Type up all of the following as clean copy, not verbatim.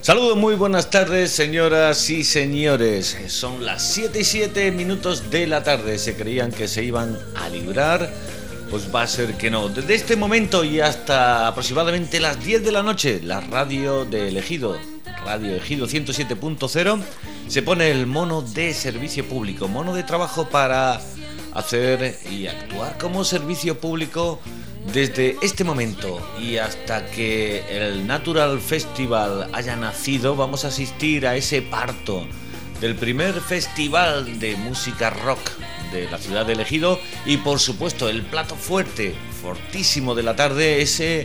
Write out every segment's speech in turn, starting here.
Saludos, muy buenas tardes, señoras y señores. Son las 7:07 de la tarde. Se creían que se iban a librar, pues va a ser que no. Desde este momento y hasta aproximadamente las 10 de la noche, la radio de Ejido, Radio Ejido 107.0, se pone el mono de servicio público, mono de trabajo para hacer y actuar como servicio público. Desde este momento y hasta que el Natural Festival haya nacido, vamos a asistir a ese parto del primer festival de música rock de la ciudad de Ejido y, por supuesto, el plato fuerte, fortísimo de la tarde, ese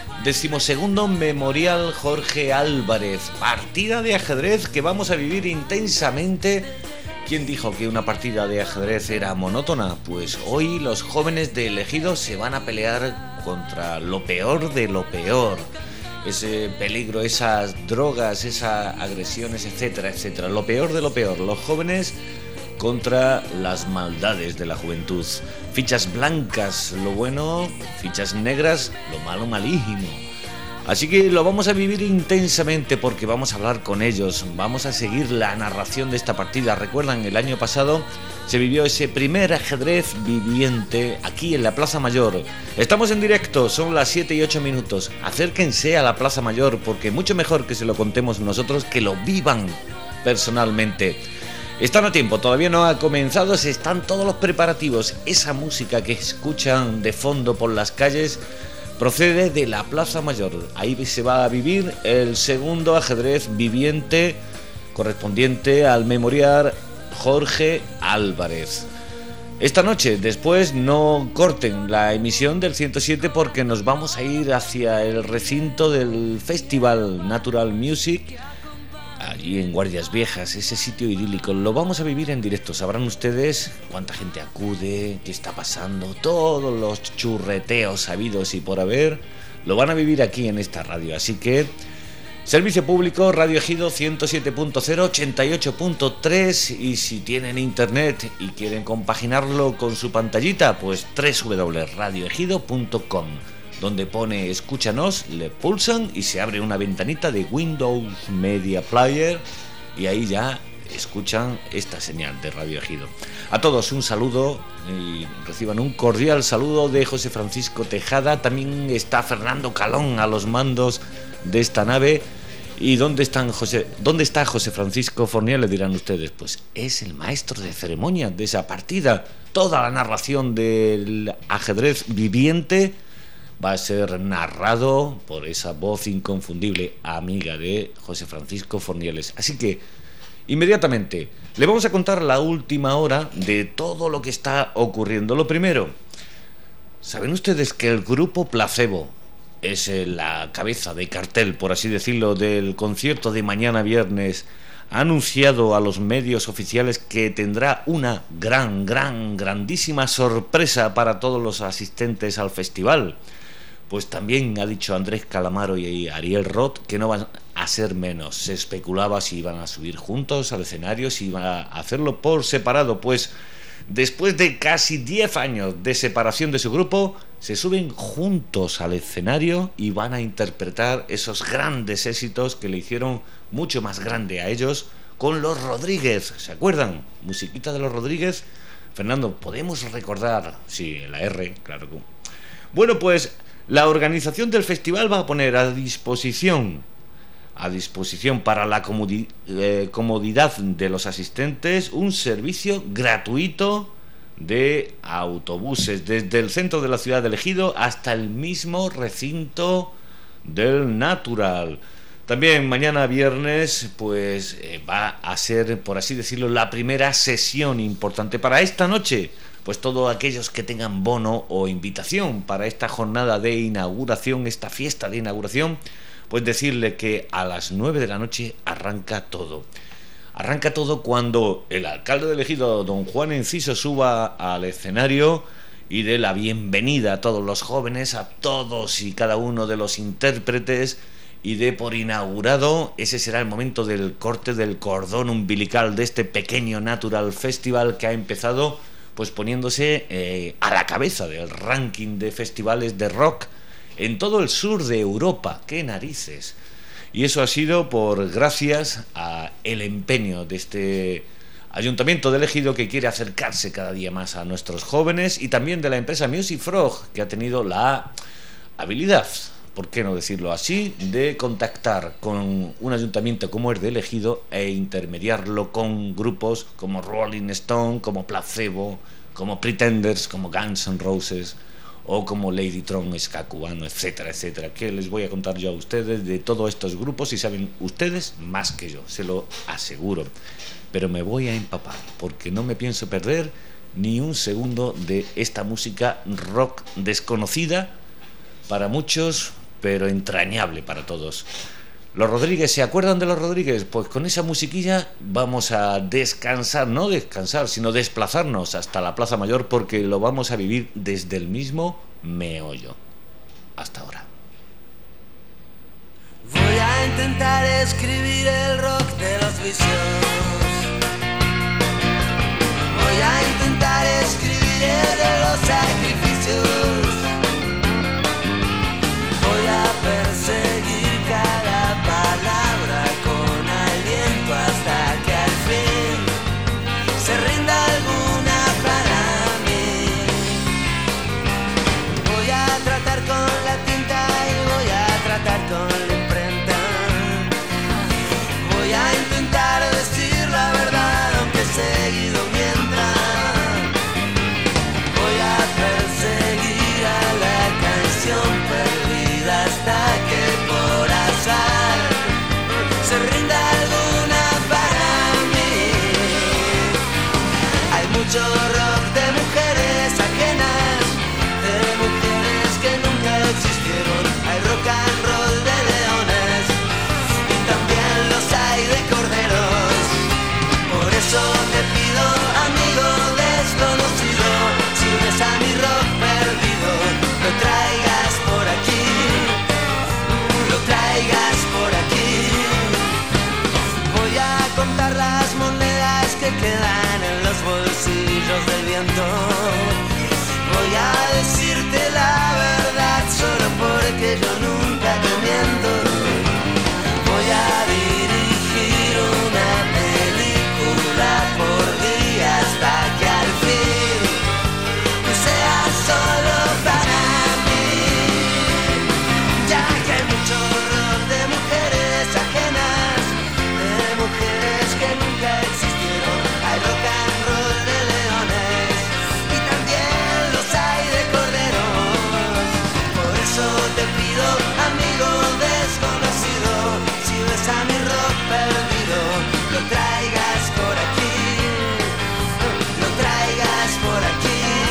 12º Memorial Jorge Álvarez, partida de ajedrez que vamos a vivir intensamente. ¿Quién dijo que una partida de ajedrez era monótona? Pues hoy los jóvenes de Ejido se van a pelear contra lo peor de lo peor. Ese peligro, esas drogas, esas agresiones, etcétera, etcétera. Lo peor de lo peor. Los jóvenes contra las maldades de la juventud. Fichas blancas, lo bueno. Fichas negras, lo malo, malísimo. Así que lo vamos a vivir intensamente porque vamos a hablar con ellos, vamos a seguir la narración de esta partida. Recuerdan, el año pasado se vivió ese primer ajedrez viviente aquí en la Plaza Mayor. Estamos en directo, son las 7:08. Acérquense a la Plaza Mayor porque mucho mejor que se lo contemos nosotros que lo vivan personalmente. Están a tiempo, todavía no ha comenzado, se están todos los preparativos. Esa música que escuchan de fondo por las calles procede de la Plaza Mayor. Ahí se va a vivir el segundo ajedrez viviente correspondiente al Memorial Jorge Álvarez. Esta noche, después, no corten la emisión del 107 porque nos vamos a ir hacia el recinto del Festival Natural Music, allí en Guardias Viejas, ese sitio idílico. Lo vamos a vivir en directo. Sabrán ustedes cuánta gente acude, qué está pasando, todos los churreteos habidos y por haber, lo van a vivir aquí en esta radio. Así que, servicio público, Radio Ejido 107.0, 88.3, y si tienen internet y quieren compaginarlo con su pantallita, pues www.radioejido.com. donde pone escúchanos, le pulsan y se abre una ventanita de Windows Media Player y ahí ya escuchan esta señal de Radio Ejido. A todos un saludo y reciban un cordial saludo de José Francisco Tejada. También está Fernando Calón a los mandos de esta nave. ¿Y dónde está José Francisco Fornier? Le dirán ustedes. Pues es el maestro de ceremonia de esa partida. Toda la narración del ajedrez viviente va a ser narrado por esa voz inconfundible amiga de José Francisco Fornieles. Así que, inmediatamente, le vamos a contar la última hora de todo lo que está ocurriendo. Lo primero, ¿saben ustedes que el grupo Placebo es la cabeza de cartel, por así decirlo, del concierto de mañana viernes? Ha anunciado a los medios oficiales que tendrá una grandísima sorpresa para todos los asistentes al festival. Pues también ha dicho Andrés Calamaro y Ariel Roth que no van a ser menos. Se especulaba si iban a subir juntos al escenario, si iban a hacerlo por separado. Pues después de casi 10 años de separación de su grupo, se suben juntos al escenario y van a interpretar esos grandes éxitos que le hicieron mucho más grande a ellos con los Rodríguez. ¿Se acuerdan? Musiquita de los Rodríguez. Fernando, ¿podemos recordar? Sí, la R, claro que. Bueno, pues la organización del festival va a poner a disposición para la comodidad de los asistentes un servicio gratuito de autobuses desde el centro de la ciudad de Ejido hasta el mismo recinto del Natural. También mañana viernes pues va a ser, por así decirlo, la primera sesión importante para esta noche. Pues todos aquellos que tengan bono o invitación para esta jornada de inauguración, esta fiesta de inauguración, pues decirle que a las 9 de la noche arranca todo. Arranca todo cuando el alcalde de Ejido, don Juan Enciso, suba al escenario y dé la bienvenida a todos los jóvenes, a todos y cada uno de los intérpretes, y dé por inaugurado. Ese será el momento del corte del cordón umbilical de este pequeño Natural Festival que ha empezado pues poniéndose a la cabeza del ranking de festivales de rock en todo el sur de Europa. ¡Qué narices! Y eso ha sido por gracias a el empeño de este Ayuntamiento de Ejido, que quiere acercarse cada día más a nuestros jóvenes, y también de la empresa Music Frog, que ha tenido la habilidad, ¿por qué no decirlo así?, de contactar con un ayuntamiento como el de Ejido e intermediarlo con grupos como Rolling Stone, como Placebo, como Pretenders, como Guns N' Roses o como Ladytron, ska cubano, etcétera, etcétera. ¿Qué les voy a contar yo a ustedes de todos estos grupos? Y saben ustedes más que yo, se lo aseguro. Pero me voy a empapar, porque no me pienso perder ni un segundo de esta música rock desconocida para muchos, pero entrañable para todos. Los Rodríguez, ¿se acuerdan de los Rodríguez? Pues con esa musiquilla vamos a descansar, no descansar, sino desplazarnos hasta la Plaza Mayor, porque lo vamos a vivir desde el mismo meollo. Hasta ahora. Voy a intentar escribir el rock de los vicios. Voy a intentar escribir el de los sacrificios. Voy a perseguir cada palabra con aliento hasta que al fin se rinda alguna para mí. Voy a tratar con la tinta y voy a tratar con la imprenta. Voy a intentar decir la verdad aunque seguido mienta. Voy a perseguir a la canción perdida hasta que por azar se rinda alguna para mí. Hay mucho rock de mujeres ajenas, de mujeres que nunca existieron. Hay rock and roll de leones y también los hay de corderos. Por eso te pido, amigo desconocido, si ves a mi rock perdido, lo traigas por aquí, lo traigas por aquí. Voy a contar las monedas que quedan en los bolsillos del viento. Voy a decirte la verdad solo porque yo nunca te miento. Voy a dirigir una película por día hasta que al fin sea solo para mí. Ya que hay mucho rock de mujeres ajenas, de mujeres que nunca existieron. Hay rock and roll de leones y también los hay de corderos. Por eso te pido, amigo desconocido, si ves a mi rock perdido, lo traigas por aquí, lo traigas por aquí.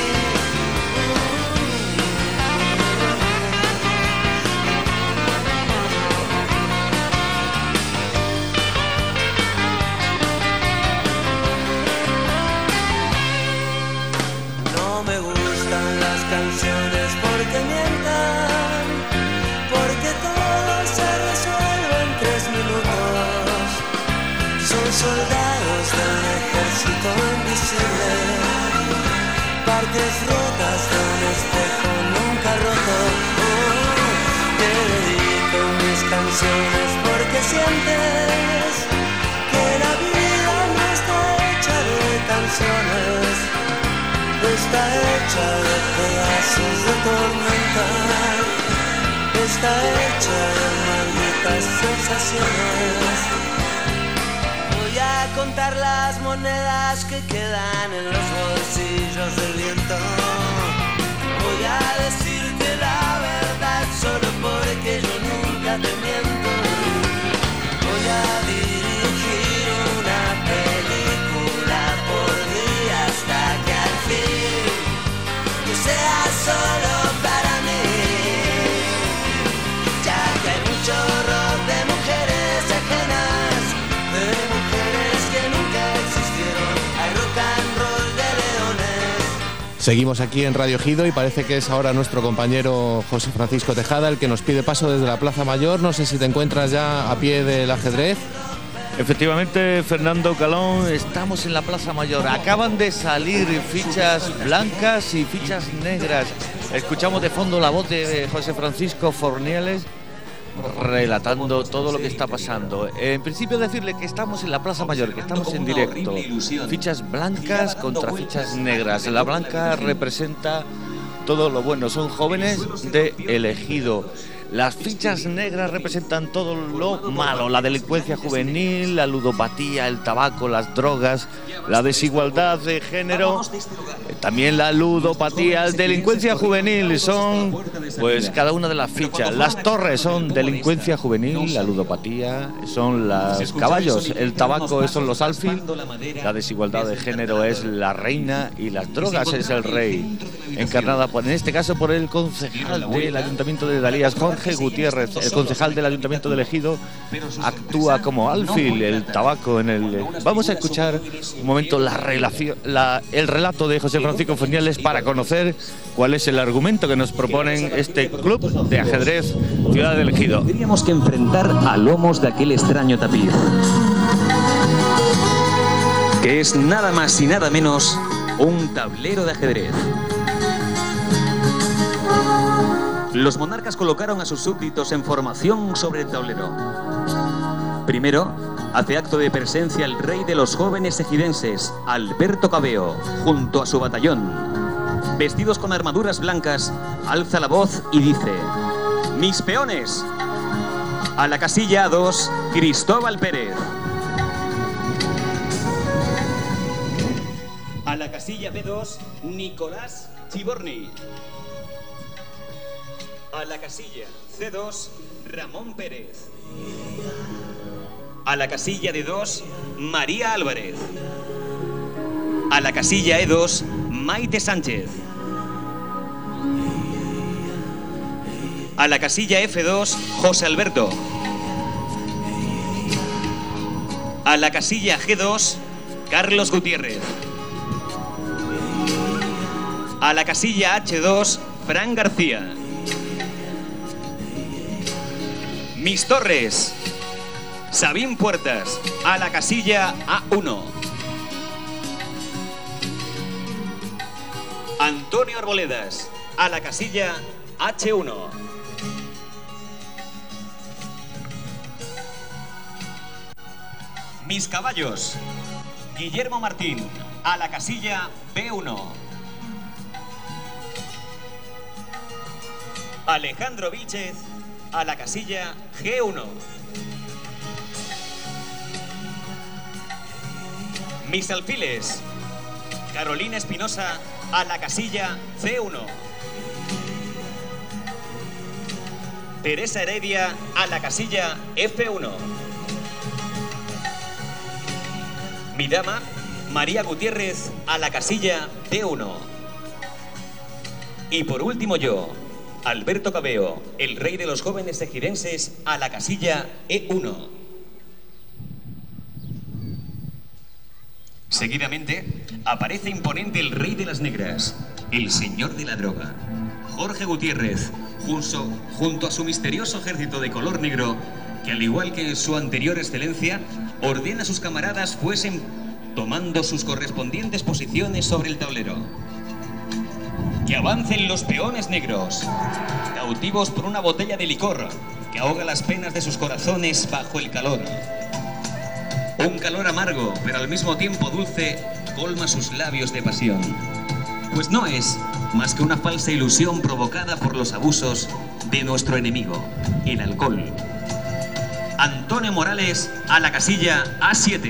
No me gustan las canciones porque mientan, porque todo se resuelve en 3 minutos. Son soldados de un ejército invisible, partes rotas de un espejo nunca roto. Te dedico mis canciones porque sientes que la vida no está hecha de canciones, está hecha de pedazos de tormenta, está hecha de malditas sensaciones. Voy a contar las monedas que quedan en los bolsillos del viento. Voy a decirte la verdad solo porque yo nunca te miento. Voy a dirigir una película por día hasta que al fin sea solo para mí. Ya que hay mucho rock de mujeres ajenas, de mujeres que nunca existieron. Hay rock and roll de leones. Seguimos aquí en Radio Ejido y parece que es ahora nuestro compañero José Francisco Tejada el que nos pide paso desde la Plaza Mayor. No sé si te encuentras ya a pie del ajedrez. Efectivamente, Fernando Calón, estamos en la Plaza Mayor. Acaban de salir fichas blancas y fichas negras. Escuchamos de fondo la voz de José Francisco Fornieles relatando todo lo que está pasando. En principio decirle que estamos en la Plaza Mayor, que estamos en directo. Fichas blancas contra fichas negras. La blanca representa todo lo bueno, son jóvenes de Elegido. Las fichas negras representan todo lo malo, la delincuencia juvenil, la ludopatía, el tabaco, las drogas, la desigualdad de género, también la ludopatía, delincuencia juvenil, son pues cada una de las fichas. Las torres son delincuencia juvenil, la ludopatía son los caballos, el tabaco son los alfil, la desigualdad de género es la reina y las drogas es el rey, encarnada en este caso por el concejal del Ayuntamiento de Dalías, Jorge Gutiérrez. El concejal del Ayuntamiento de Elegido actúa como alfil, el tabaco en el... Vamos a escuchar un momento el relato de José Francisco Fernández para conocer cuál es el argumento que nos proponen este club de ajedrez Ciudad de Elegido. Tendríamos que enfrentar a lomos de aquel extraño tapiz, que es nada más y nada menos un tablero de ajedrez. Los monarcas colocaron a sus súbditos en formación sobre el tablero. Primero, hace acto de presencia el rey de los jóvenes ejidenses, Alberto Cabeo, junto a su batallón. Vestidos con armaduras blancas, alza la voz y dice: «Mis peones, a la casilla A2, Cristóbal Pérez. A la casilla B2, Nicolás Chiborni. A la casilla C2, Ramón Pérez. A la casilla D2, María Álvarez. A la casilla E2, Maite Sánchez. A la casilla F2, José Alberto. A la casilla G2, Carlos Gutiérrez. A la casilla H2, Fran García. Mis torres, Sabín Puertas, a la casilla A1. Antonio Arboledas, a la casilla H1. Mis caballos, Guillermo Martín, a la casilla B1. Alejandro Vílchez, a la casilla G1. Mis alfiles, Carolina Espinosa, a la casilla C1. Teresa Heredia, a la casilla F1. Mi dama, María Gutiérrez, a la casilla D1. Y por último yo, Alberto Cabeo, el rey de los jóvenes ejidenses, a la casilla E1. Seguidamente, aparece imponente el rey de las negras, el señor de la droga, Jorge Gutiérrez, junto a su misterioso ejército de color negro, que al igual que su anterior excelencia, ordena a sus camaradas fuesen tomando sus correspondientes posiciones sobre el tablero. Que avancen los peones negros, cautivos por una botella de licor que ahoga las penas de sus corazones bajo el calor. Un calor amargo, pero al mismo tiempo dulce, colma sus labios de pasión. Pues no es más que una falsa ilusión provocada por los abusos de nuestro enemigo, el alcohol. Antonio Morales, a la casilla A7.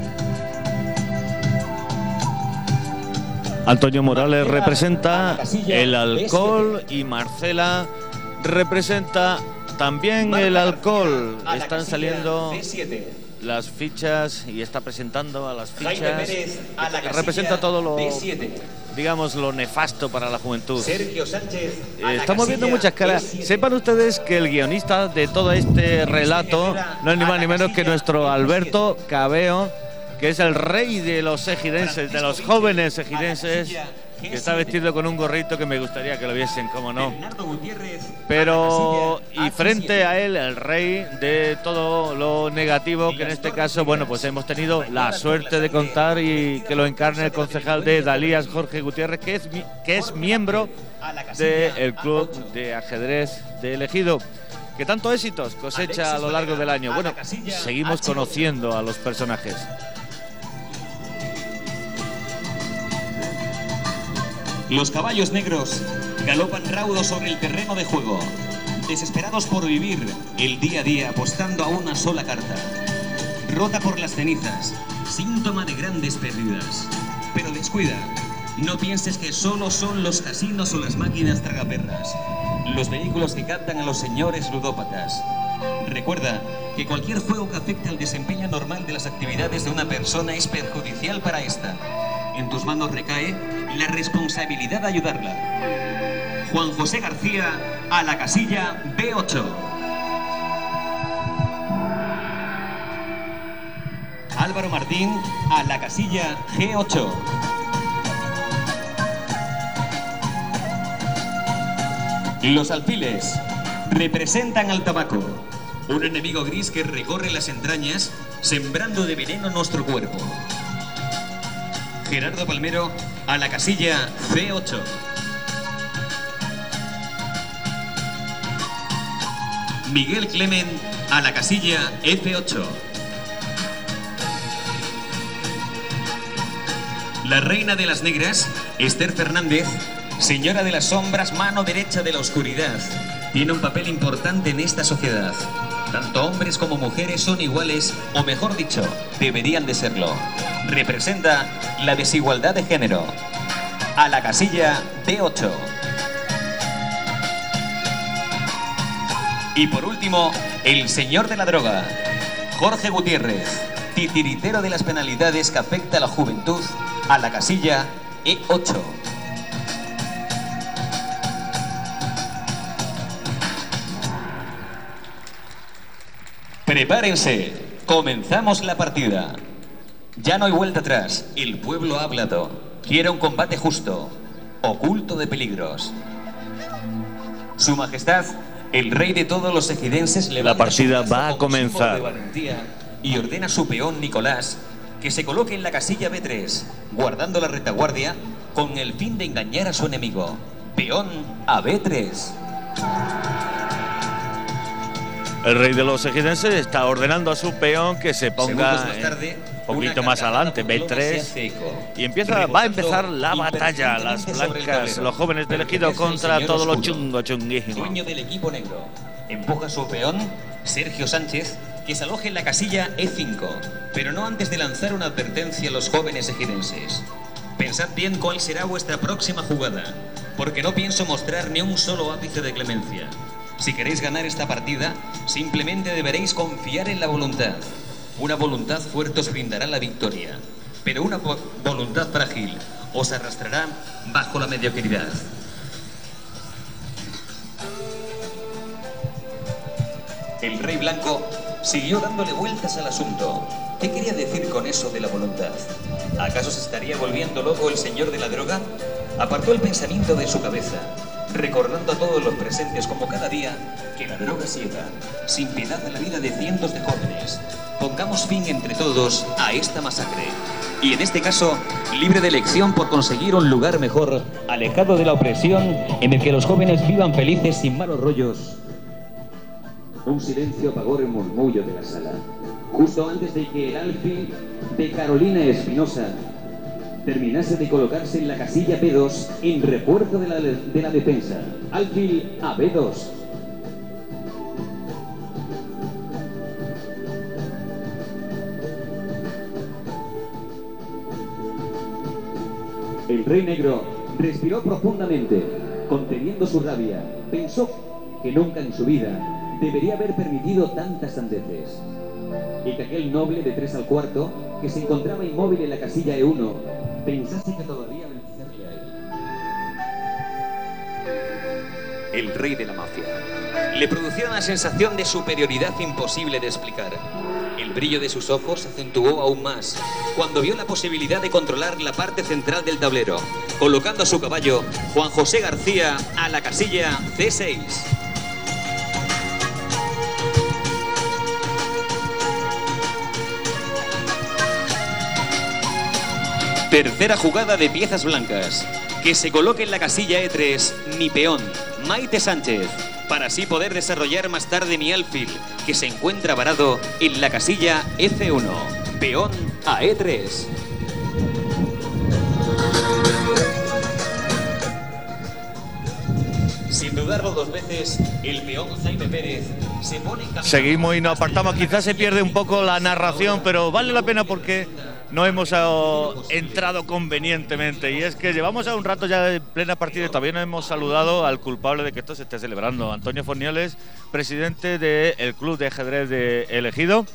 Antonio Morales representa el alcohol y Marcela representa también el alcohol. Están saliendo las fichas y está presentando a las fichas. Representa todo lo, digamos, lo nefasto para la juventud. Estamos viendo muchas caras. Sepan ustedes que el guionista de todo este relato no es ni más ni menos que nuestro Alberto Cabeo, que es el rey de los ejidenses, de los jóvenes ejidenses, que está vestido con un gorrito que me gustaría que lo viesen, cómo no. Pero, y frente a él, el rey de todo lo negativo, que en este caso, bueno, pues hemos tenido la suerte de contar y que lo encarne el concejal de Dalías, Jorge Gutiérrez, que es miembro del club de ajedrez de Elegido. que tanto éxitos cosecha a lo largo del año. Bueno, seguimos conociendo a los personajes. Los caballos negros galopan raudos sobre el terreno de juego, desesperados por vivir el día a día apostando a una sola carta. Rota por las cenizas, síntoma de grandes pérdidas. Pero descuida, no pienses que solo son los casinos o las máquinas tragaperras, los vehículos que captan a los señores ludópatas. Recuerda que cualquier juego que afecte al desempeño normal de las actividades de una persona es perjudicial para esta. En tus manos recae la responsabilidad de ayudarla. Juan José García a la casilla B8. Álvaro Martín a la casilla G8. Los alfiles representan al tabaco, un enemigo gris que recorre las entrañas, sembrando de veneno nuestro cuerpo. Gerardo Palmero a la casilla C8. Miguel Clemen a la casilla F8. La reina de las negras, Esther Fernández, señora de las sombras, mano derecha de la oscuridad, tiene un papel importante en esta sociedad. Tanto hombres como mujeres son iguales, o mejor dicho, deberían de serlo. Representa la desigualdad de género. A la casilla D8. Y por último, el señor de la droga, Jorge Gutiérrez, titiritero de las penalidades que afecta a la juventud, a la casilla E8. Prepárense, comenzamos la partida. Ya no hay vuelta atrás, el pueblo ha hablado. Quiere un combate justo, oculto de peligros. Su Majestad, el rey de todos los ejidenses, La partida va a comenzar. Y ordena a su peón Nicolás que se coloque en la casilla B3, guardando la retaguardia con el fin de engañar a su enemigo. Peón a B3. El rey de los ejidenses está ordenando a su peón que se ponga un poquito más adelante, B3, y va a empezar la batalla. Las blancas, los jóvenes del ejido contra todos los chunguísimos. Dueño del equipo negro empuja a su peón, Sergio Sánchez, que se aloje en la casilla E5, pero no antes de lanzar una advertencia a los jóvenes ejidenses. Pensad bien cuál será vuestra próxima jugada, porque no pienso mostrar ni un solo ápice de clemencia. Si queréis ganar esta partida, simplemente deberéis confiar en la voluntad. Una voluntad fuerte os brindará la victoria, pero una voluntad frágil os arrastrará bajo la mediocridad. El rey blanco siguió dándole vueltas al asunto. ¿Qué quería decir con eso de la voluntad? ¿Acaso se estaría volviendo loco el señor de la droga? Apartó el pensamiento de su cabeza, recordando a todos los presentes como cada día que la droga ciega, sin piedad a la vida de cientos de jóvenes. Pongamos fin entre todos a esta masacre. Y en este caso, libre de elección por conseguir un lugar mejor, alejado de la opresión, en el que los jóvenes vivan felices sin malos rollos. Un silencio apagó el murmullo de la sala, justo antes de que el alfil de Carolina Espinosa terminase de colocarse en la casilla B2 en refuerzo de la defensa. Alfil a B2. El rey negro respiró profundamente, conteniendo su rabia. Pensó que nunca en su vida debería haber permitido tantas sandeces. Y que aquel noble de 3 al cuarto, que se encontraba inmóvil en la casilla E1, pensase que todavía vencerle a él. El rey de la mafia le producía una sensación de superioridad imposible de explicar. El brillo de sus ojos se acentuó aún más cuando vio la posibilidad de controlar la parte central del tablero, colocando a su caballo, Juan José García, a la casilla C6. Tercera jugada de piezas blancas. Que se coloque en la casilla E3 mi peón, Maite Sánchez, para así poder desarrollar más tarde mi alfil, que se encuentra varado en la casilla F1, peón a E3. Sin dudarlo dos veces, el peón Jaime Pérez se pone en camino. Seguimos y nos apartamos. Quizás se pierde un poco la narración, pero vale la pena porque no hemos entrado convenientemente. Y es que llevamos a un rato ya de plena partida y todavía no hemos saludado al culpable de que esto se esté celebrando. Antonio Fornieles, presidente del Club de Ajedrez de El Ejido.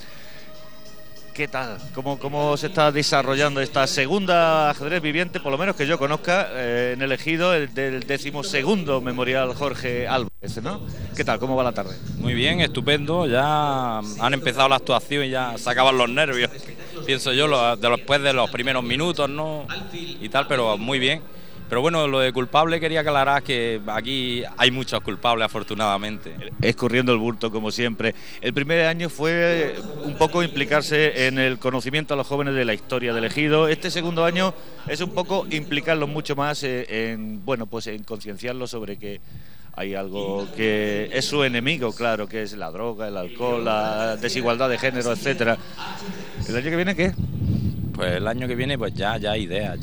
¿Qué tal? ¿Cómo se está desarrollando esta segunda ajedrez viviente, por lo menos que yo conozca, en El Ejido, del 12º Memorial Jorge Álvarez, ¿no? ¿Qué tal? ¿Cómo va la tarde? Muy bien, estupendo. Ya han empezado la actuación y ya se acaban los nervios, pienso yo, después de los primeros minutos, ¿no? Y tal, pero muy bien. Pero bueno, lo de culpable quería aclarar que aquí hay muchos culpables, afortunadamente. Escurriendo el bulto, como siempre. El primer año fue un poco implicarse en el conocimiento a los jóvenes de la historia del Ejido. Este segundo año es un poco implicarlos mucho más en concienciarlos sobre que hay algo que es su enemigo, claro, que es la droga, el alcohol, la desigualdad de género, etcétera. ¿El año que viene qué? Pues el año que viene pues ya hay ideas.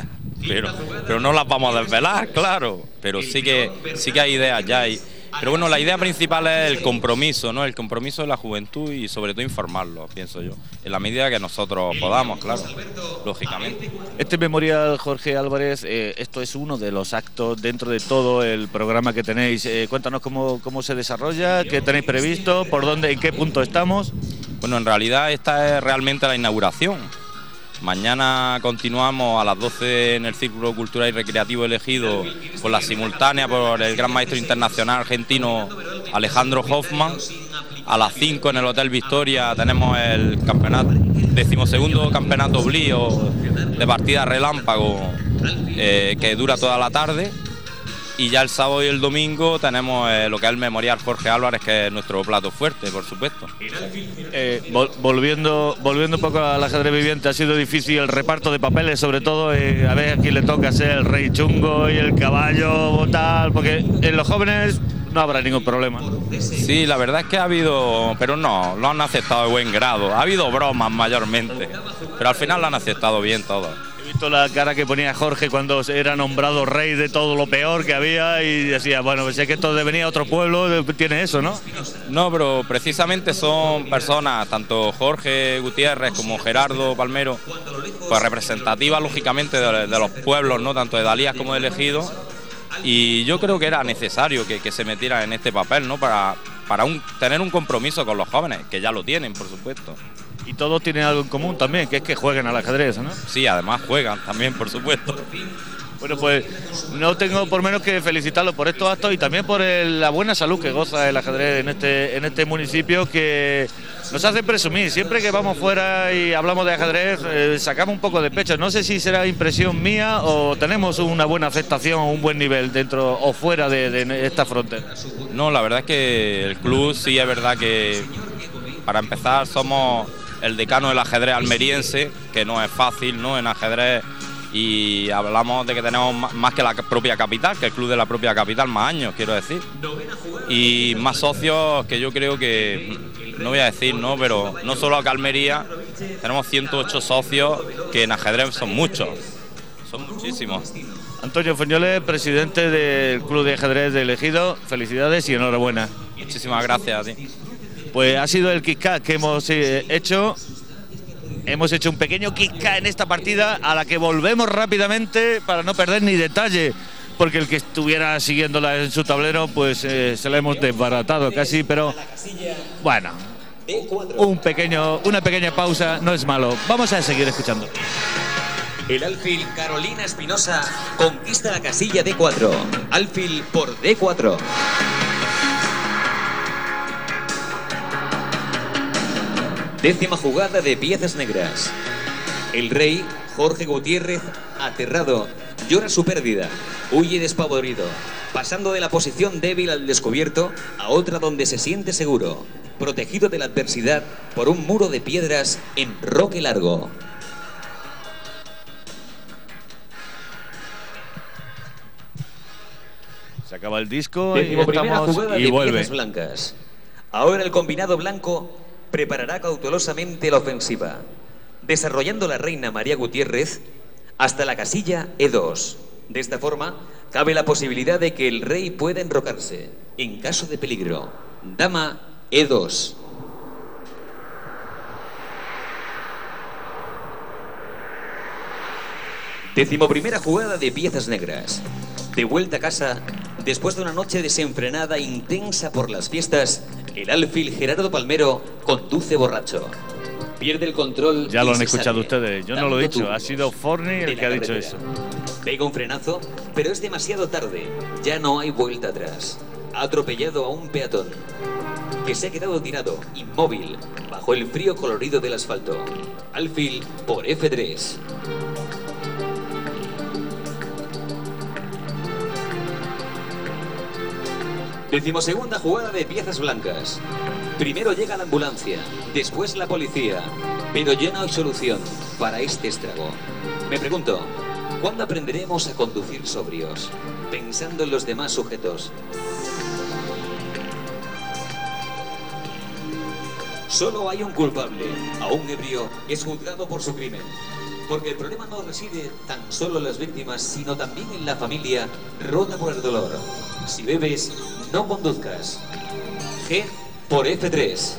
Pero no las vamos a desvelar, claro. Pero sí que hay ideas, ya hay. Pero bueno, la idea principal es el compromiso, ¿no? El compromiso de la juventud y sobre todo informarlos, pienso yo. En la medida que nosotros podamos, claro, lógicamente. Este Memorial Jorge Álvarez, esto es uno de los actos dentro de todo el programa que tenéis. Cuéntanos cómo se desarrolla, qué tenéis previsto, por dónde, en qué punto estamos. Bueno, en realidad esta es realmente la inauguración. Mañana continuamos a las 12 en el Círculo Cultural y Recreativo El Ejido con la simultánea por el gran maestro internacional argentino Alejandro Hoffman. A las 5 en el Hotel Victoria tenemos el campeonato, 12º campeonato oblío de partida relámpago que dura toda la tarde. Y ya el sábado y el domingo tenemos lo que es el Memorial Jorge Álvarez, que es nuestro plato fuerte, por supuesto. Volviendo un poco al ajedrez viviente, ha sido difícil el reparto de papeles, sobre todo a ver a quién le toca ser el rey chungo y el caballo tal, porque en los jóvenes no habrá ningún problema. Sí, la verdad es que ha habido, pero no, lo han aceptado de buen grado. Ha habido bromas mayormente, pero al final lo han aceptado bien todo. He visto la cara que ponía Jorge cuando era nombrado rey de todo lo peor que había y decía, bueno, pues es que esto de venir a otro pueblo tiene eso, ¿no? No, pero precisamente son personas, tanto Jorge Gutiérrez como Gerardo Palmero, pues representativas lógicamente de los pueblos, ¿no? Tanto de Dalías como de El Ejido. Y yo creo que era necesario que se metieran en este papel, ¿no? Para tener un compromiso con los jóvenes, que ya lo tienen, por supuesto. Y todos tienen algo en común también, que es que jueguen al ajedrez, ¿no? Sí, además juegan también, por supuesto. Bueno, pues no tengo por menos que felicitarlo por estos actos y también por la buena salud que goza el ajedrez en este municipio, que nos hace presumir. Siempre que vamos fuera y hablamos de ajedrez, sacamos un poco de pecho. No sé si será impresión mía o tenemos una buena aceptación o un buen nivel dentro o fuera de esta frontera. No, la verdad es que el club sí es verdad que, para empezar, somos el decano del ajedrez almeriense, que no es fácil, ¿no? En ajedrez, y hablamos de que tenemos más que la propia capital, que el club de la propia capital, más años, quiero decir, y más socios, que yo creo que, no voy a decir, ¿no? Pero no solo acá en Almería, tenemos 108 socios, que en ajedrez son muchos, son muchísimos. Antonio Fornieles, presidente del Club de Ajedrez de El Ejido, felicidades y enhorabuena. Muchísimas gracias a ti. Pues ha sido el kick-cut que hemos hecho. Hemos hecho un pequeño kick-cut en esta partida a la que volvemos rápidamente para no perder ni detalle, porque el que estuviera siguiéndola en su tablero pues se la hemos desbaratado casi, pero bueno, una pequeña pausa no es malo. Vamos a seguir escuchando. El alfil Carolina Espinosa conquista la casilla D4. Alfil por D4. Décima jugada de piezas negras. El rey, Jorge Gutiérrez, aterrado, llora su pérdida, huye despavorido, pasando de la posición débil al descubierto a otra donde se siente seguro, protegido de la adversidad por un muro de piedras en roque largo. Se acaba el disco y Decimoprimera estamos jugada y de vuelve. piezas blancas. Ahora el combinado blanco preparará cautelosamente la ofensiva, desarrollando la reina María Gutiérrez hasta la casilla E2. De esta forma, cabe la posibilidad de que el rey pueda enrocarse en caso de peligro. Dama E2. Decimoprimera jugada de piezas negras. De vuelta a casa, después de una noche desenfrenada intensa por las fiestas, el alfil Gerardo Palmero conduce borracho. Pierde el control. Ya lo y han se escuchado sale, ustedes, yo no lo he dando dicho, tumbos ha sido Forni de el la que ha dicho carretera. eso. Pega un frenazo, pero es demasiado tarde. Ya no hay vuelta atrás. Ha atropellado a un peatón que se ha quedado tirado, inmóvil, bajo el frío colorido del asfalto. Alfil por F3. Decimosegunda jugada de piezas blancas. Primero llega la ambulancia, después la policía, pero ya no hay solución para este estrago. Me pregunto, ¿cuándo aprenderemos a conducir sobrios, pensando en los demás sujetos? Solo hay un culpable. A un ebrio es juzgado por su crimen. Porque el problema no reside tan solo en las víctimas, sino también en la familia rota por el dolor. Si bebes, no conduzcas. G por F3.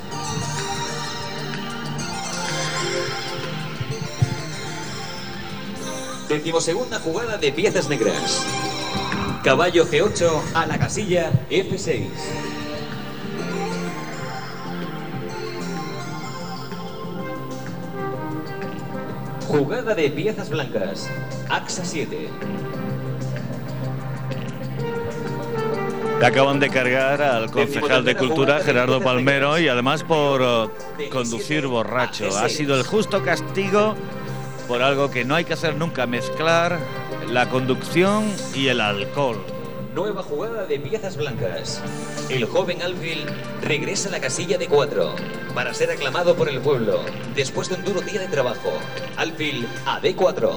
Decimosegunda jugada de piezas negras. Caballo G8 a la casilla F6. Jugada de piezas blancas. Axa 7. Le acaban de cargar al concejal de Cultura, Gerardo Palmero, y además por conducir borracho. Ha sido el justo castigo por algo que no hay que hacer nunca, mezclar la conducción y el alcohol. Nueva jugada de piezas blancas. El joven alfil regresa a la casilla de 4 para ser aclamado por el pueblo después de un duro día de trabajo. Alfil a D4.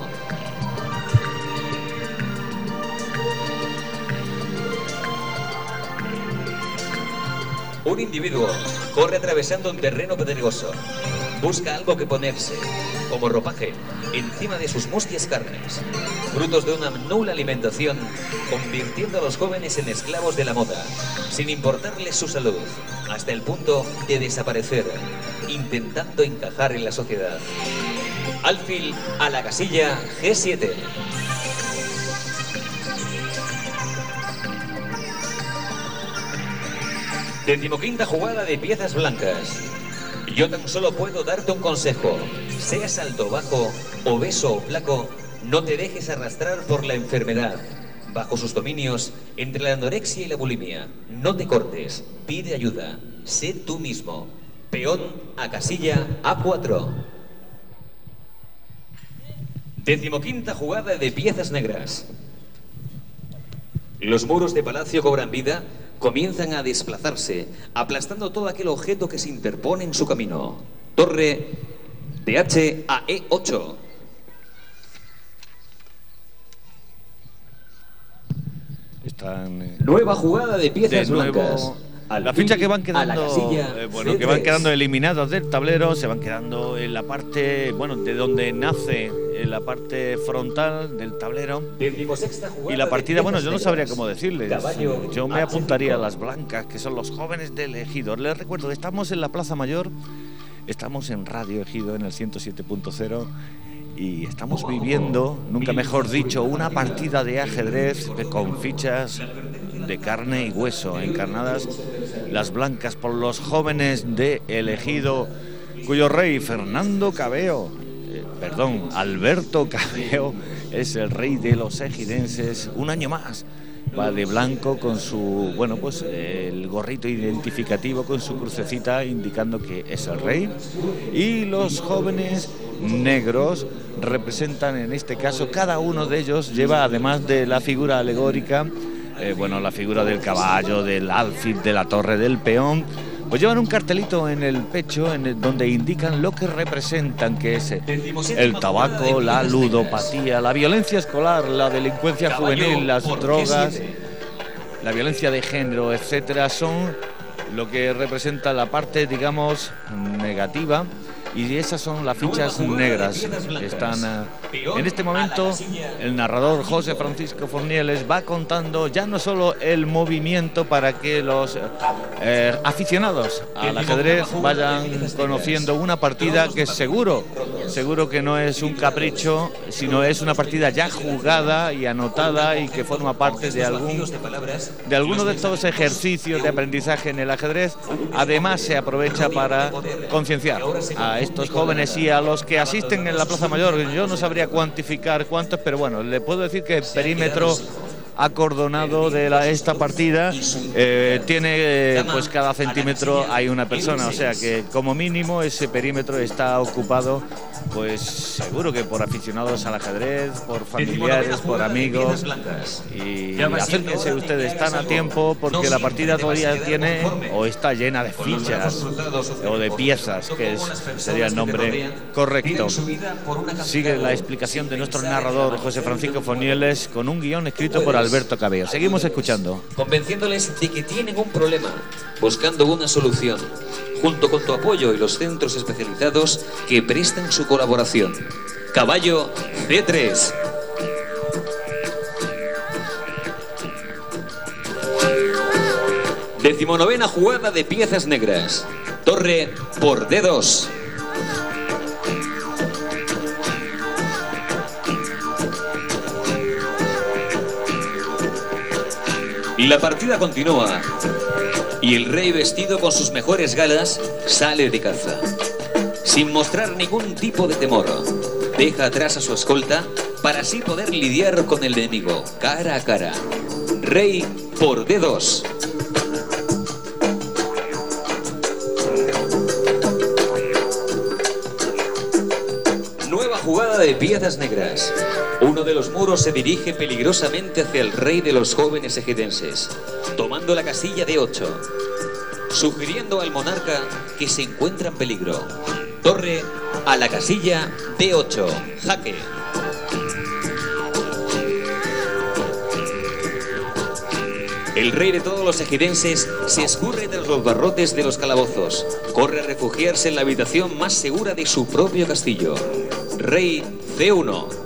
Un individuo corre atravesando un terreno pedregoso. Busca algo que ponerse, como ropaje, encima de sus mustias carnes. Frutos de una nula alimentación, convirtiendo a los jóvenes en esclavos de la moda, sin importarles su salud, hasta el punto de desaparecer, intentando encajar en la sociedad. Alfil a la casilla G7. Decimoquinta jugada de piezas blancas. Yo tan solo puedo darte un consejo. Seas alto o bajo, obeso o flaco, no te dejes arrastrar por la enfermedad. Bajo sus dominios, entre la anorexia y la bulimia, no te cortes, pide ayuda, sé tú mismo. Peón a casilla A4. Decimoquinta jugada de piezas negras. Los muros de palacio cobran vida, comienzan a desplazarse, aplastando todo aquel objeto que se interpone en su camino. Torre de H a E8. Nueva jugada de piezas blancas. La ficha que van quedando, C3. que van quedando eliminadas del tablero, se van quedando en la parte, de donde nace, en la parte frontal del tablero. Y la partida, yo no sabría cómo decirles. Yo me apuntaría a las blancas, que son los jóvenes del Ejido. Les recuerdo, estamos en la Plaza Mayor, estamos en Radio Ejido, en el 107.0, y estamos viviendo, nunca mejor dicho, una partida de ajedrez con fichas de carne y hueso, encarnadas las blancas por los jóvenes de El Ejido, cuyo rey Alberto Cabeo es el rey de los ejidenses. Un año más va de blanco con su, el gorrito identificativo con su crucecita indicando que es el rey, y los jóvenes negros representan, en este caso, cada uno de ellos lleva, además de la figura alegórica, la figura del caballo, del alfil, de la torre, del peón, pues llevan un cartelito en el pecho donde indican lo que representan, que es el tabaco, la ludopatía, la violencia escolar, la delincuencia juvenil, las drogas la violencia de género, etcétera, son lo que representa la parte, digamos, negativa, y esas son las fichas negras. Están en este momento el narrador José Francisco Fornieles va contando ya no solo el movimiento para que los aficionados al ajedrez vayan conociendo una partida que seguro que no es un capricho, sino es una partida ya jugada y anotada y que forma parte de alguno de estos ejercicios de aprendizaje en el ajedrez. Además se aprovecha para concienciar a estos jóvenes y a los que asisten en la Plaza Mayor. Yo no sabría cuantificar cuántos, pero bueno, le puedo decir que el perímetro acordonado de esta partida tiene, pues cada centímetro hay una persona, o sea que como mínimo ese perímetro está ocupado, pues seguro que por aficionados al ajedrez, por familiares, por amigos, y acérquense ustedes, están a tiempo porque la partida todavía tiene o está llena de fichas o de piezas, que sería el nombre correcto. Sigue la explicación de nuestro narrador José Francisco Fornieles con un guión escrito por Alberto Cabello. Seguimos escuchando. Convenciéndoles de que tienen un problema, buscando una solución, junto con tu apoyo y los centros especializados que prestan su colaboración. Caballo C3. Decimonovena jugada de piezas negras. Torre por D2. La partida continúa y el rey, vestido con sus mejores galas, sale de caza. Sin mostrar ningún tipo de temor, deja atrás a su escolta para así poder lidiar con el enemigo cara a cara. Rey por D2. Nueva jugada de piezas negras. Uno de los muros se dirige peligrosamente hacia el rey de los jóvenes ejidenses, tomando la casilla de 8, sugiriendo al monarca que se encuentra en peligro. Torre a la casilla D8. Jaque. El rey de todos los ejidenses se escurre tras los barrotes de los calabozos. Corre a refugiarse en la habitación más segura de su propio castillo. Rey C1.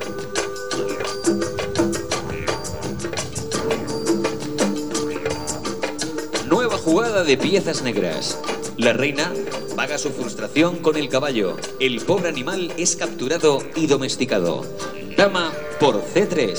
Nueva jugada de piezas negras. La reina paga su frustración con el caballo. El pobre animal es capturado y domesticado. Dama por C3.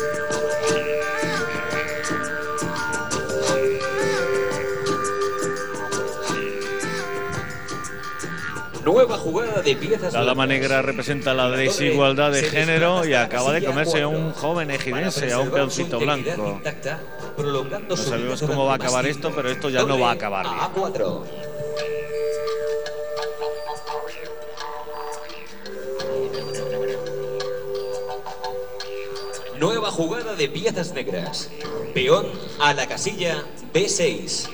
Nueva jugada de piezas. La dama negra representa la desigualdad de género y acaba de comerse a un joven ejidense, a un peoncito blanco. No sabemos cómo va a acabar esto, pero esto ya no va a acabar bien. Nueva jugada de piezas negras. Peón a la casilla B6.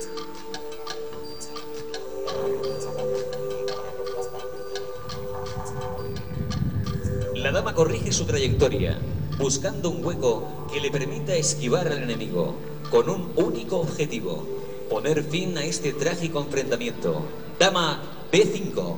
La dama corrige su trayectoria, buscando un hueco que le permita esquivar al enemigo, con un único objetivo: poner fin a este trágico enfrentamiento. Dama B5.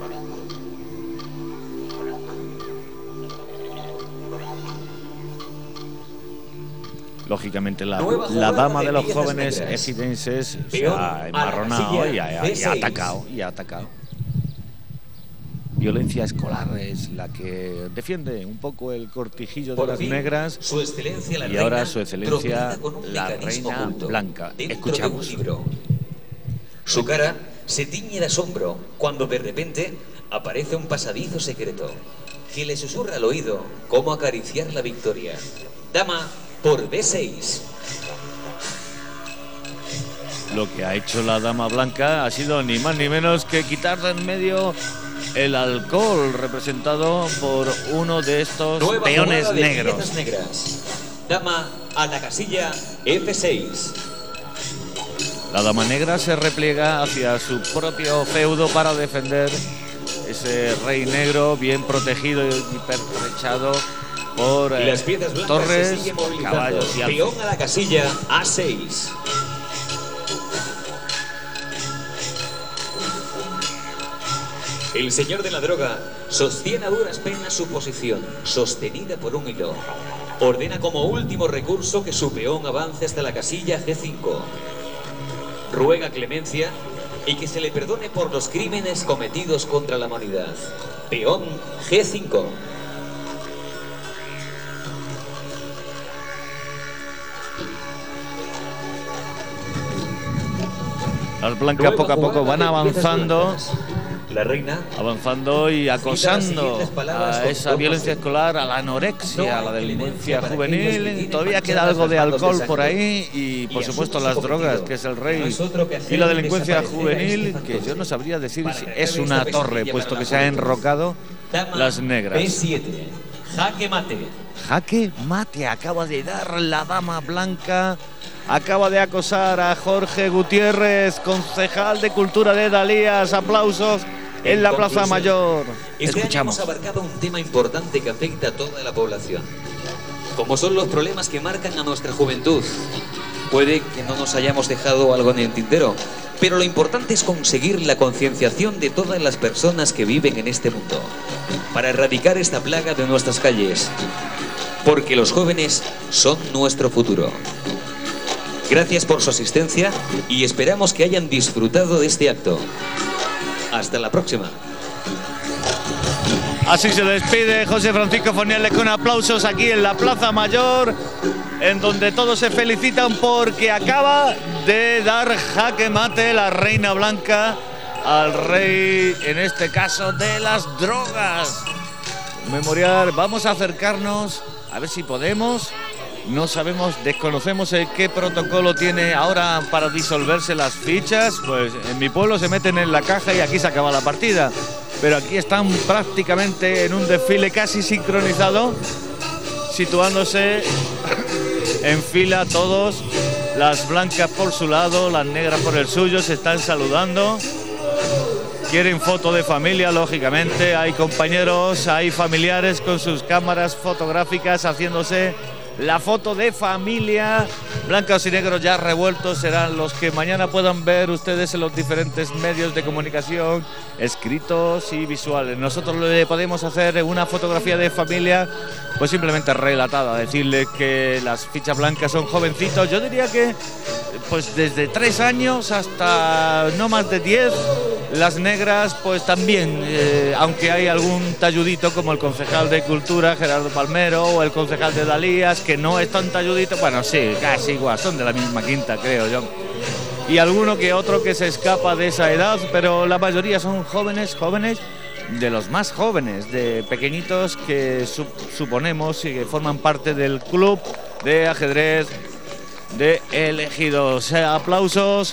Lógicamente la dama de los jóvenes ejidenses se ha enmarronado y ha atacado. Violencia escolar es la que defiende un poco el cortijillo de las negras. Su excelencia, la y ahora reina, su excelencia la mecanismo reina oculto blanca. dentro Escuchamos. de un libro. Su cara se tiñe de asombro cuando de repente aparece un pasadizo secreto que le susurra al oído cómo acariciar la victoria. Dama por B6. Lo que ha hecho la dama blanca ha sido ni más ni menos que quitar de en medio el alcohol representado por uno de estos Nueva peones jugada de negros. piezas negras. Dama a la casilla F6. La dama negra se repliega hacia su propio feudo para defender ese rey negro bien protegido y pertrechado por Las piezas blancas torres, se siguen movilizando. caballos y alces. Peón a la casilla A6. El señor de la droga sostiene a duras penas su posición, sostenida por un hilo. Ordena como último recurso que su peón avance hasta la casilla G5. Ruega clemencia y que se le perdone por los crímenes cometidos contra la humanidad. Peón G5. Las blancas poco a poco van avanzando, La reina avanzando y acosando a esa violencia escolar, a la anorexia, a la delincuencia juvenil. Todavía queda algo de alcohol por ahí y, por supuesto, las drogas, que es el rey, y la delincuencia juvenil, que yo no sabría decir si es una torre, puesto que se ha enrocado las negras. B7. Jaque mate. Jaque mate, acaba de dar la dama blanca, acaba de acosar a Jorge Gutiérrez, concejal de Cultura de Dalías. Aplausos en la Plaza Mayor. Este Escuchamos. año hemos abarcado un tema importante que afecta a toda la población, como son los problemas que marcan a nuestra juventud. Puede que no nos hayamos dejado algo en el tintero, pero lo importante es conseguir la concienciación de todas las personas que viven en este mundo, para erradicar esta plaga de nuestras calles, porque los jóvenes son nuestro futuro. Gracias por su asistencia y esperamos que hayan disfrutado de este acto. Hasta la próxima. Así se despide José Francisco Forniales con aplausos aquí en la Plaza Mayor, en donde todos se felicitan porque acaba de dar jaque mate la reina blanca al rey, en este caso de las drogas. Memorial, vamos a acercarnos a ver si podemos. No sabemos, desconocemos qué protocolo tiene ahora para disolverse las fichas. Pues en mi pueblo se meten en la caja y aquí se acaba la partida. Pero aquí están prácticamente en un desfile casi sincronizado, situándose en fila todos, las blancas por su lado, las negras por el suyo, se están saludando. Quieren foto de familia, lógicamente. Hay compañeros, hay familiares con sus cámaras fotográficas haciéndose la foto de familia. Blancos y negros ya revueltos serán los que mañana puedan ver ustedes en los diferentes medios de comunicación, escritos y visuales. Nosotros le podemos hacer una fotografía de familia, pues simplemente relatada, decirles que las fichas blancas son jovencitos. Yo diría que pues desde 3 años hasta no más de 10. Las negras pues también, aunque hay algún talludito como el concejal de Cultura, Gerardo Palmero, o el concejal de Dalías, que no es tan talludito. Bueno, sí, casi igual, son de la misma quinta, creo yo. Y alguno que otro que se escapa de esa edad, pero la mayoría son jóvenes, de los más jóvenes, de pequeñitos que suponemos y que forman parte del club de ajedrez de elegidos. Aplausos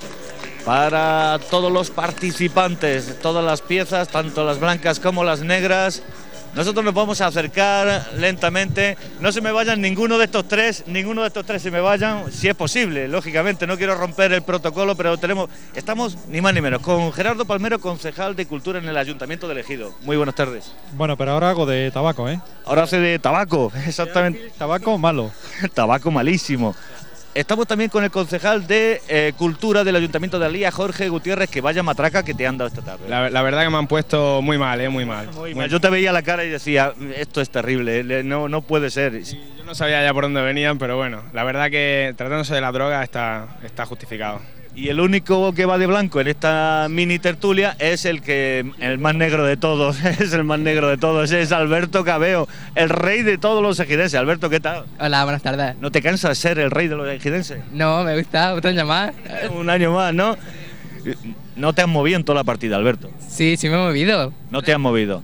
para todos los participantes, todas las piezas, tanto las blancas como las negras. Nosotros nos vamos a acercar lentamente. No se me vayan ninguno de estos tres se me vayan, si es posible, lógicamente. No quiero romper el protocolo, pero estamos ni más ni menos con Gerardo Palmero, concejal de Cultura en el Ayuntamiento de Elegido. Muy buenas tardes. Bueno, pero ahora hago de tabaco, ¿eh? Ahora hace de tabaco, exactamente. Tabaco malo. Tabaco malísimo. Estamos también con el concejal de Cultura del Ayuntamiento de Dalías, Jorge Gutiérrez, que vaya matraca que te han dado esta tarde. La verdad que me han puesto muy mal, muy mal. Muy mal. Yo te veía la cara y decía, esto es terrible, no puede ser. Y yo no sabía ya por dónde venían, pero bueno, la verdad que tratándose de la droga está justificado. Y el único que va de blanco en esta mini tertulia es el más negro de todos, es Alberto Cabeo, el rey de todos los ejidenses. Alberto, ¿qué tal? Hola, buenas tardes. ¿No te cansas de ser el rey de los ejidenses? No, me gusta, otro año más. Un año más, ¿no? ¿No te has movido en toda la partida, Alberto? Sí, me he movido. ¿No te has movido?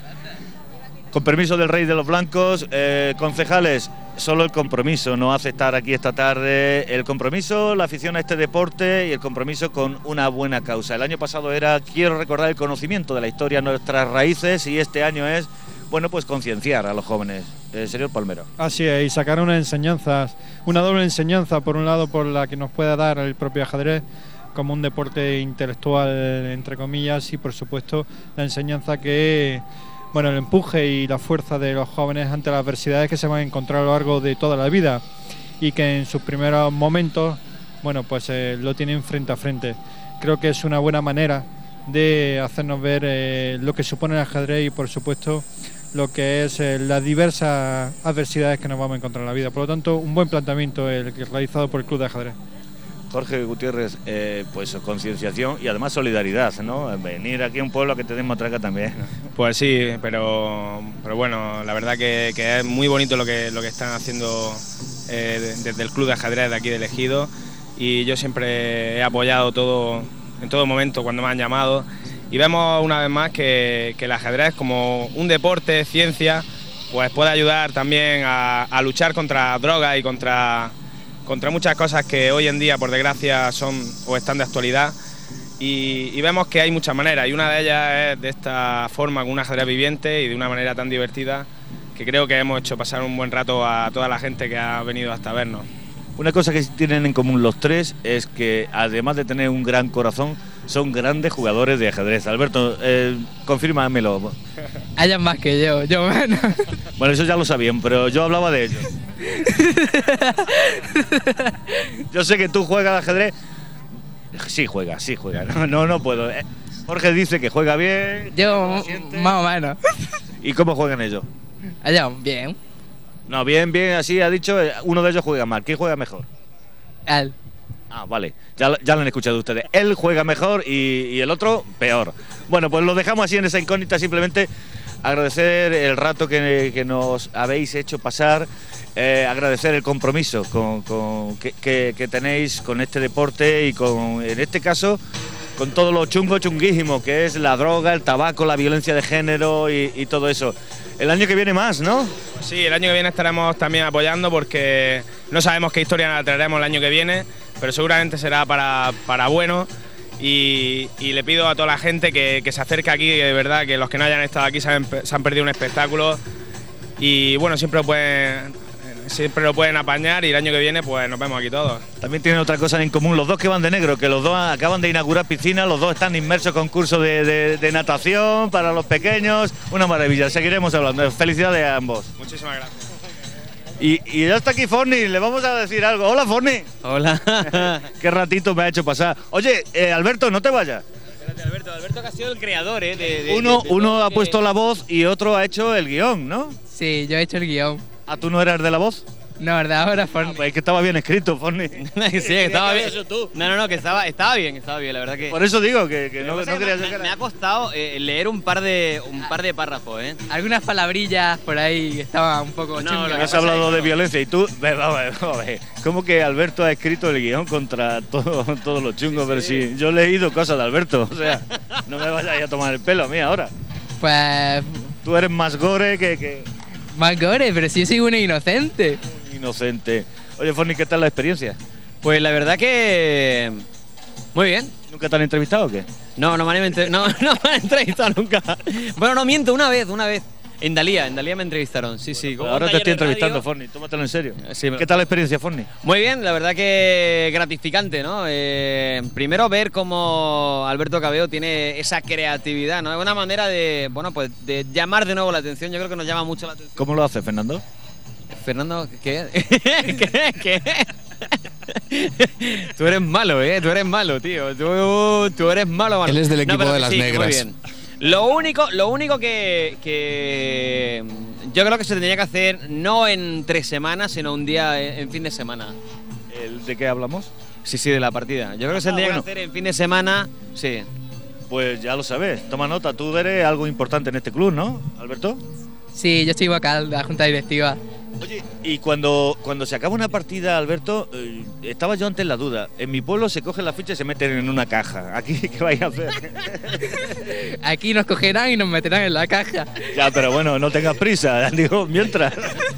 Con permiso del rey de los blancos, concejales, solo el compromiso, no hace estar aquí esta tarde. El compromiso, la afición a este deporte y el compromiso con una buena causa. El año pasado era, quiero recordar, el conocimiento de la historia, nuestras raíces, y este año es, bueno, pues concienciar a los jóvenes. Señor Palmero. Así es, y sacar una doble enseñanza, por un lado, por la que nos pueda dar el propio ajedrez como un deporte intelectual, entre comillas, y por supuesto la enseñanza que bueno, el empuje y la fuerza de los jóvenes ante las adversidades que se van a encontrar a lo largo de toda la vida y que en sus primeros momentos, bueno, pues lo tienen frente a frente. Creo que es una buena manera de hacernos ver lo que supone el ajedrez y, por supuesto, lo que es las diversas adversidades que nos vamos a encontrar en la vida. Por lo tanto, un buen planteamiento el realizado por el Club de Ajedrez. Jorge Gutiérrez, pues concienciación y además solidaridad, ¿no? Venir aquí a un pueblo que te den matraca también. Pues sí, pero bueno, la verdad que es muy bonito lo que están haciendo desde el Club de Ajedrez de aquí de Ejido, y yo siempre he apoyado todo en todo momento cuando me han llamado, y vemos una vez más que el ajedrez, como un deporte, ciencia, pues puede ayudar también a luchar contra drogas y contra muchas cosas que hoy en día, por desgracia, son o están de actualidad, y vemos que hay muchas maneras, y una de ellas es de esta forma, con un ajedrez viviente y de una manera tan divertida, que creo que hemos hecho pasar un buen rato a toda la gente que ha venido hasta vernos. Una cosa que tienen en común los tres es que, además de tener un gran corazón, son grandes jugadores de ajedrez. Alberto, confírmamelo. Hayan más que yo menos. Bueno, eso ya lo sabían, pero yo hablaba de ellos. Yo sé que tú juegas al ajedrez. Sí juega. No puedo. Jorge dice que juega bien. Yo más o menos. ¿Y cómo juegan ellos? Hayan bien. No, bien, así ha dicho. Uno de ellos juega mal. ¿Quién juega mejor? Él. Ah, vale. Ya lo han escuchado ustedes. Él juega mejor y el otro peor. Bueno, pues lo dejamos así en esa incógnita. Simplemente agradecer el rato que nos habéis hecho pasar. Agradecer el compromiso que tenéis con este deporte y en este caso, con todo lo chunguísimo que es la droga, el tabaco, la violencia de género y todo eso. El año que viene más, ¿no? Sí, el año que viene estaremos también apoyando, porque no sabemos qué historia traeremos el año que viene, pero seguramente será para bueno, y le pido a toda la gente que se acerque aquí, de verdad, que los que no hayan estado aquí se han perdido un espectáculo, y bueno, siempre lo pueden apañar, y el año que viene pues nos vemos aquí todos. También tienen otra cosa en común, los dos que van de negro, que los dos acaban de inaugurar piscina, los dos están inmersos en concursos de natación para los pequeños, una maravilla, seguiremos hablando. Felicidades a ambos. Muchísimas gracias. Y ya está aquí Forni, le vamos a decir algo. Hola Forni. Hola. Qué ratito me ha hecho pasar. Oye, Alberto, no te vayas. Espérate, Alberto, que ha sido el creador, Uno ha puesto la voz y otro ha hecho el guión, ¿no? Sí, yo he hecho el guión. ¿Ah, tú no eras de la voz? No, verdad, ahora Forni. Pues es que estaba bien escrito, Forni. Sí, estaba bien. No, que estaba bien, la verdad que. Por eso digo que no quería sacar. Me ha costado leer un par de párrafos, ¿eh? Algunas palabrillas por ahí estaban un poco chungas. Has hablado de violencia y tú, ¿cómo que Alberto ha escrito el guión contra todos los chungos? Sí, pero si yo he leído cosas de Alberto, o sea, no me vayas a tomar el pelo a mí ahora. Pues tú eres más gore que... Más gore, pero si yo soy un inocente. Inocente. Oye, Forni, ¿qué tal la experiencia? Pues la verdad que... muy bien. ¿Nunca te han entrevistado o qué? No me han entrevistado nunca. Bueno, no, miento, una vez. En Dalía me entrevistaron, sí. Ahora te estoy entrevistando, Forni, tómatelo en serio. Sí, ¿Qué tal la experiencia, Forni? Muy bien, la verdad que gratificante, ¿no? Primero ver cómo Alberto Cabello tiene esa creatividad, ¿no? Es una manera de llamar de nuevo la atención. Yo creo que nos llama mucho la atención. ¿Cómo lo hace, Fernando? Fernando, ¿qué? ¿Qué? Tú eres malo, tío. Tú eres malo. Él es del equipo de las negras. Muy bien. Lo único que yo creo que se tendría que hacer no en 3 semanas, sino un día en fin de semana. ¿De qué hablamos? Sí, de la partida. Yo creo que se tendría que hacer en fin de semana, sí. Pues ya lo sabes, toma nota, tú eres algo importante en este club, ¿no, Alberto? Sí, yo estoy vocal de la junta directiva. Oye, y cuando se acaba una partida, Alberto, estaba yo antes en la duda. En mi pueblo se cogen las fichas y se meten en una caja. ¿Aquí qué vais a hacer? Aquí nos cogerán y nos meterán en la caja. Ya, pero bueno, no tengas prisa, digo, mientras.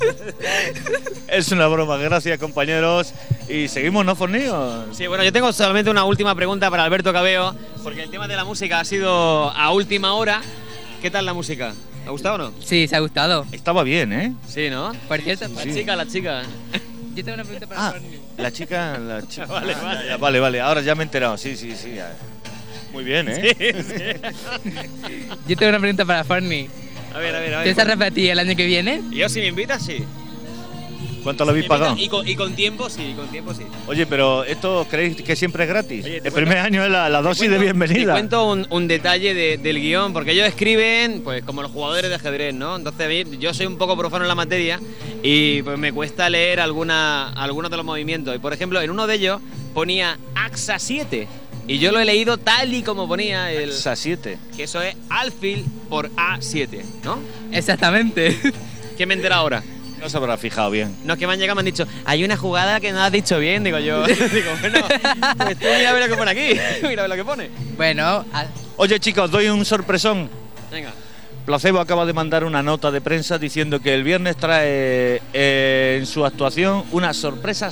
Es una broma, gracias compañeros. Y seguimos, ¿no, Forni? Sí, bueno, yo tengo solamente una última pregunta para Alberto Cabello, porque el tema de la música ha sido a última hora. ¿Qué tal la música? ¿Te ha gustado o no? Sí, se ha gustado. Estaba bien, ¿eh? Sí, ¿no? Por cierto, la chica. Yo tengo una pregunta para Forni. La chica. Vale, ahora ya me he enterado. Sí. Ya. Muy bien, ¿eh? Sí. Yo tengo una pregunta para Forni. A ver. ¿Piensas repetir el año que viene? Yo, si me invitas, sí. ¿Cuánto lo habéis pagado? Y con tiempo, sí, Oye, pero ¿esto creéis que siempre es gratis? Oye, El primer año es la dosis de bienvenida. Te cuento un detalle del guión, porque ellos escriben pues como los jugadores de ajedrez, ¿no? Entonces a mí, yo soy un poco profano en la materia y pues me cuesta leer algunos de los movimientos. Y por ejemplo, en uno de ellos ponía Axa 7 y yo lo he leído tal y como ponía el... Axa 7. Que eso es alfil por A7, ¿no? Exactamente. ¿Qué me entera ahora? No se habrá fijado bien. No, que me han llegado y me han dicho, hay una jugada que no has dicho bien. Digo yo, bueno, pues tú mira a ver lo que pone aquí. Mira a ver lo que pone. Bueno, Oye, chicos, doy un sorpresón. Venga. Placebo acaba de mandar una nota de prensa diciendo que el viernes trae en su actuación una sorpresa.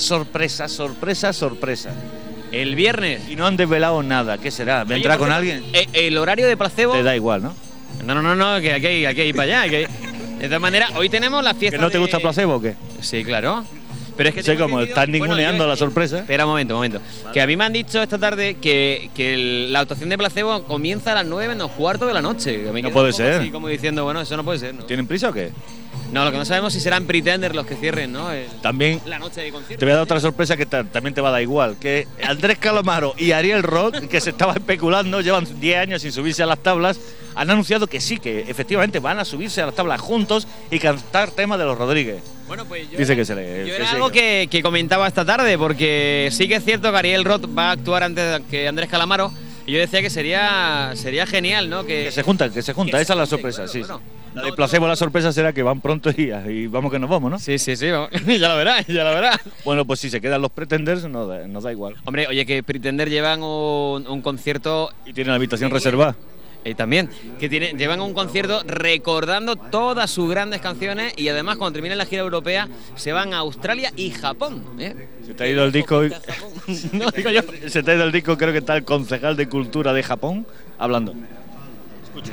El viernes. Y no han desvelado nada. ¿Qué será? ¿Vendrá Oye, con alguien? El horario de Placebo... Te da igual, ¿no? No, que hay que ir para allá. De todas maneras, hoy tenemos la fiesta. ¿Que no te gusta Placebo o qué? Sí, claro. Pero es que sé como estás ninguneando la sorpresa. Espera un momento. Vale. Que a mí me han dicho esta tarde que la actuación de Placebo comienza a las 9:15 de la noche. No puede ser. Así como diciendo, bueno, eso no puede ser, ¿no? ¿Tienen prisa o qué? No, lo que no sabemos si serán Pretender los que cierren, ¿no? También la noche de concierto. te voy a dar otra sorpresa que también te va a dar igual. Que Andrés Calamaro y Ariel Roth, que se estaba especulando, llevan 10 años sin subirse a las tablas, han anunciado que sí, que efectivamente van a subirse a las tablas juntos y cantar temas de los Rodríguez. Bueno, pues dice que se le... Yo era algo que comentaba esta tarde, porque sí que es cierto que Ariel Roth va a actuar antes que Andrés Calamaro, y yo decía que sería genial, ¿no? Que se juntan, esa es la sorpresa, claro, sí. Bueno, la de Placebo, la sorpresa será que van pronto y vamos que nos vamos, ¿no? Sí, vamos. ya lo verás. Bueno, pues si se quedan los Pretenders, nos da igual. Hombre, oye, que Pretender llevan un concierto... Y tienen la habitación reservada. También, que llevan un concierto recordando todas sus grandes canciones y además cuando terminen la gira europea se van a Australia y Japón. Se te ha ido el disco. No, digo yo. Se te ha ido el disco, creo que está el concejal de cultura de Japón hablando. Escucha.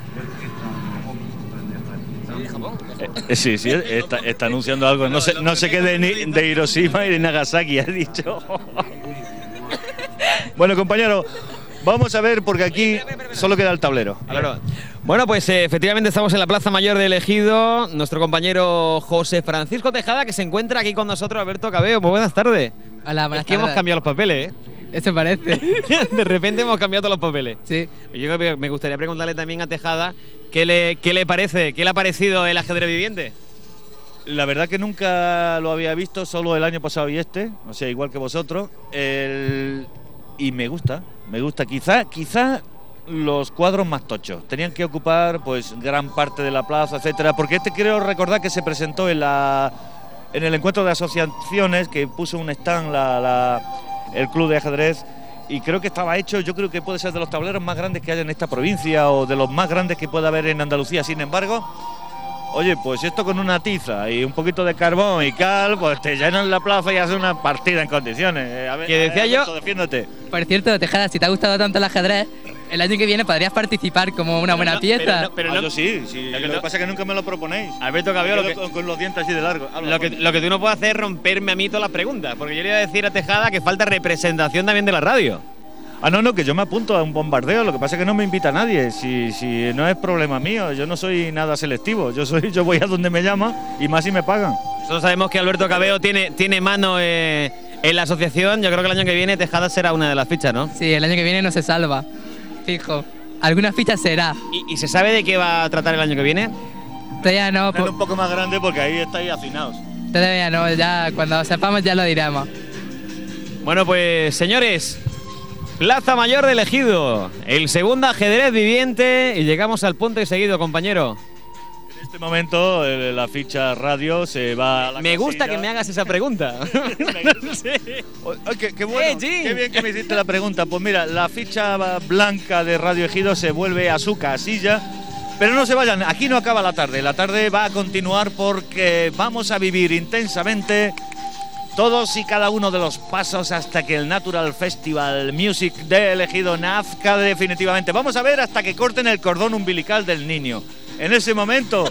Sí, está anunciando algo. No sé qué de Hiroshima y de Nagasaki ha dicho. Bueno, compañero. Vamos a ver, porque aquí solo queda el tablero. Bueno, pues efectivamente estamos en la Plaza Mayor de Ejido. Nuestro compañero José Francisco Tejada, que se encuentra aquí con nosotros, Alberto Cabeo. Muy buenas tardes. Hola, buenas tardes. Es que hemos cambiado los papeles, ¿eh? Eso parece. De repente hemos cambiado todos los papeles. Sí. Yo me gustaría preguntarle también a Tejada qué le parece, qué le ha parecido el ajedrez viviente. La verdad que nunca lo había visto, solo el año pasado y o sea, igual que vosotros. Y me gusta. Quizá los cuadros más tochos. Tenían que ocupar pues gran parte de la plaza, etcétera, porque creo recordar que se presentó en el encuentro de asociaciones que puso un stand el club de ajedrez, y creo que estaba hecho, yo creo que puede ser de los tableros más grandes que hay en esta provincia o de los más grandes que pueda haber en Andalucía. Sin embargo, oye, pues esto con una tiza y un poquito de carbón y cal, pues te llenan la plaza y haces una partida en condiciones. A ver, que decía yo... Defiéndote. Por cierto, Tejada, si te ha gustado tanto el ajedrez, el año que viene podrías participar como una buena pieza. Pero yo sí. Lo que pasa es que nunca me lo proponéis. Alberto Cabeo, con los dientes así de largo. Lo que tú no puedes hacer es romperme a mí todas las preguntas, porque yo le iba a decir a Tejada que falta representación también de la radio. No, que yo me apunto a un bombardeo, lo que pasa es que no me invita a nadie, si no es problema mío, yo no soy nada selectivo, yo voy a donde me llama y más si me pagan. Nosotros sabemos que Alberto Cabeo tiene mano en la asociación, yo creo que el año que viene Tejada será una de las fichas, ¿no? Sí, el año que viene no se salva, fijo, alguna ficha será. ¿Y se sabe de qué va a tratar el año que viene? Todavía no. Un poco más grande porque ahí estáis hacinados. Todavía no, ya cuando sepamos ya lo diremos. Bueno, pues señores, Plaza Mayor de Ejido, el segundo ajedrez viviente, y llegamos al punto y seguido, compañero. En este momento la ficha radio se va a la Me gusta que me hagas esa pregunta. Sí. Qué bueno, qué bien que me hiciste la pregunta. Pues mira, la ficha blanca de Radio Ejido se vuelve a su casilla. Pero no se vayan, aquí no acaba la tarde va a continuar porque vamos a vivir intensamente todos y cada uno de los pasos hasta que el Natural Festival Music de Ejido nazca definitivamente. Vamos a ver hasta que corten el cordón umbilical del niño. En ese momento...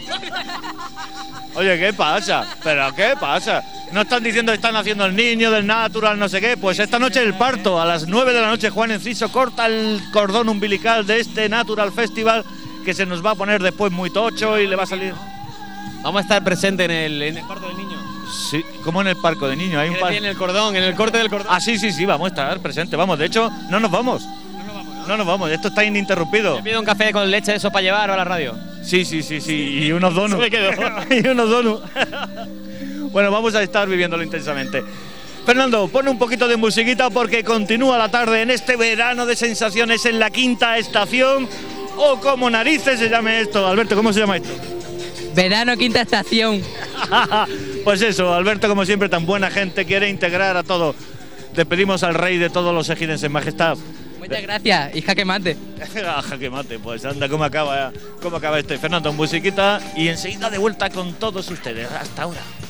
Oye, ¿qué pasa? ¿Pero qué pasa? ¿No están diciendo que están haciendo el niño del Natural no sé qué? Pues esta noche el parto, a las 9 de la noche Juan Enciso corta el cordón umbilical de este Natural Festival que se nos va a poner después muy tocho y le va a salir... Vamos a estar presentes en el parque del niño. Sí, como en el parque de niños. Hay un En el cordón, en el corte del cordón. Ah, sí, vamos a estar presentes. Vamos, de hecho, no nos vamos. No nos vamos, esto está ininterrumpido. Me pido un café con leche, eso para llevar a la radio. Sí, y unos donuts. Me quedo. Y unos donuts. Bueno, vamos a estar viviéndolo intensamente. Fernando, pon un poquito de musiquita porque continúa la tarde en este verano de sensaciones en la quinta estación, o como narices se llame esto. Alberto, ¿cómo se llama esto? Verano, quinta estación. Pues eso, Alberto, como siempre, tan buena gente, quiere integrar a todo. Despedimos al rey de todos los ejidenses, majestad. Muchas gracias, y jaque mate. Jaque mate, pues anda, ¿cómo acaba este? Fernando, musiquita y enseguida de vuelta con todos ustedes. Hasta ahora.